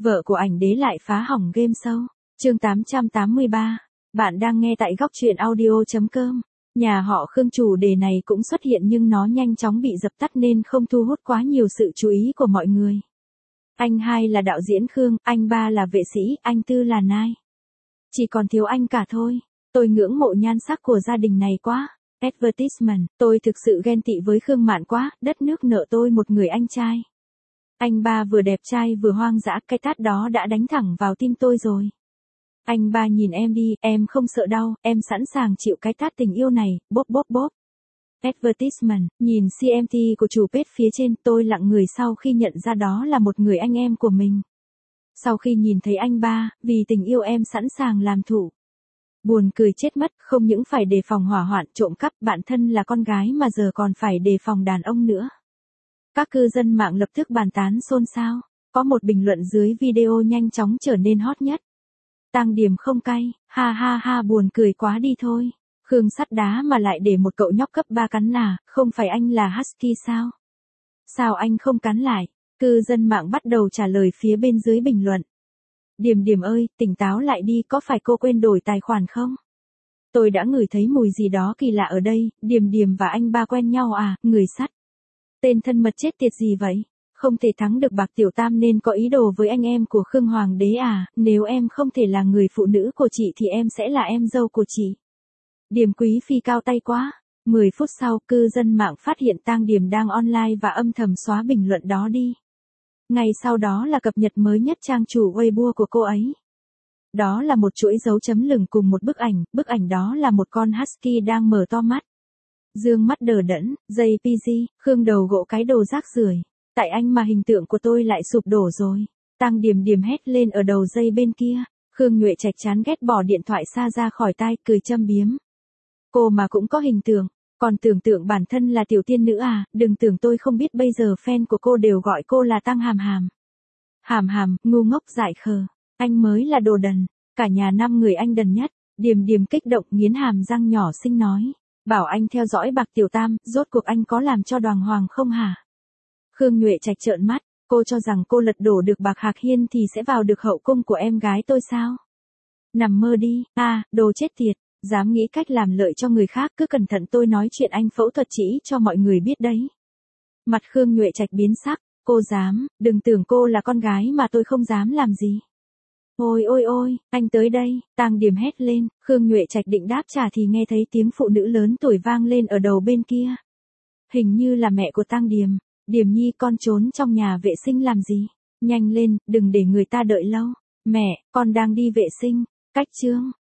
Vợ của ảnh đế lại phá hỏng game show. Chương 883. Bạn đang nghe tại góc truyện audio.com. Nhà họ Khương chủ đề này cũng xuất hiện nhưng nó nhanh chóng bị dập tắt nên không thu hút quá nhiều sự chú ý của mọi người. Anh hai là đạo diễn Khương, anh ba là vệ sĩ, anh tư là Nai. Chỉ còn thiếu anh cả thôi. Tôi ngưỡng mộ nhan sắc của gia đình này quá. Advertisement, tôi thực sự ghen tị với Khương Mạn quá, đất nước nợ tôi một người anh trai. Anh ba vừa đẹp trai vừa hoang dã, cái tát đó đã đánh thẳng vào tim tôi rồi. Anh ba nhìn em đi, em không sợ đau, em sẵn sàng chịu cái tát tình yêu này, bóp bóp bóp. Advertisement, nhìn CMT của chủ page phía trên, tôi lặng người sau khi nhận ra đó là một người anh em của mình. Sau khi nhìn thấy anh ba, vì tình yêu em sẵn sàng làm thủ. Buồn cười chết mất, không những phải đề phòng hỏa hoạn trộm cắp, bạn thân là con gái mà giờ còn phải đề phòng đàn ông nữa. Các cư dân mạng lập tức bàn tán xôn xao. Có một bình luận dưới video nhanh chóng trở nên hot nhất. Tang Điềm không cay, ha ha ha, buồn cười quá đi thôi. Khương sắt đá mà lại để một cậu nhóc cấp 3 cắn à, không phải anh là Husky sao? Sao anh không cắn lại? Cư dân mạng bắt đầu trả lời phía bên dưới bình luận. Điềm Điềm ơi, tỉnh táo lại đi, có phải cô quên đổi tài khoản không? Tôi đã ngửi thấy mùi gì đó kỳ lạ ở đây, Điềm Điềm và anh ba quen nhau à, người sắt. Tên thân mật chết tiệt gì vậy? Không thể thắng được Bạc Tiểu Tam nên có ý đồ với anh em của Khương Hoàng đế à, nếu em không thể là người phụ nữ của chị thì em sẽ là em dâu của chị. Điềm Quý Phi cao tay quá. 10 phút sau, cư dân mạng phát hiện Tang Điềm đang online và âm thầm xóa bình luận đó đi. Ngay sau đó là cập nhật mới nhất trang chủ Weibo của cô ấy. Đó là một chuỗi dấu chấm lửng cùng một bức ảnh đó là một con Husky đang mở to mắt. Dương mắt đờ đẫn, JPG, Khương đầu gỗ cái đồ rác rưởi. Tại anh mà hình tượng của tôi lại sụp đổ rồi. Tang Điềm Điềm hét lên ở đầu dây bên kia. Khương Nhuệ Trạch chán ghét bỏ điện thoại xa ra khỏi tai, cười châm biếm. Cô mà cũng có hình tượng, còn tưởng tượng bản thân là tiểu tiên nữ à, đừng tưởng tôi không biết bây giờ fan của cô đều gọi cô là Tang Hàm Hàm. Hàm Hàm, ngu ngốc dại khờ, anh mới là đồ đần, cả nhà 5 người anh đần nhất. Điềm Điềm kích động nghiến hàm răng nhỏ xinh nói. Bảo anh theo dõi Bạc Tiểu Tam, rốt cuộc anh có làm cho Đoàn Hoàng không hả? Khương Nhuệ Trạch trợn mắt, cô cho rằng cô lật đổ được Bạc Hạc Hiên thì sẽ vào được hậu cung của em gái tôi sao? Nằm mơ đi, đồ chết tiệt, dám nghĩ cách làm lợi cho người khác, cứ cẩn thận tôi nói chuyện anh phẫu thuật chỉ cho mọi người biết đấy. Mặt Khương Nhuệ Trạch biến sắc, cô dám, đừng tưởng cô là con gái mà tôi không dám làm gì. Ôi ôi ôi, anh tới đây, Tang Điềm hét lên, Khương Nhuệ Trạch định đáp trả thì nghe thấy tiếng phụ nữ lớn tuổi vang lên ở đầu bên kia. Hình như là mẹ của Tang Điềm. Điềm Nhi, con trốn trong nhà vệ sinh làm gì? Nhanh lên, đừng để người ta đợi lâu. Mẹ, con đang đi vệ sinh. Cách chương.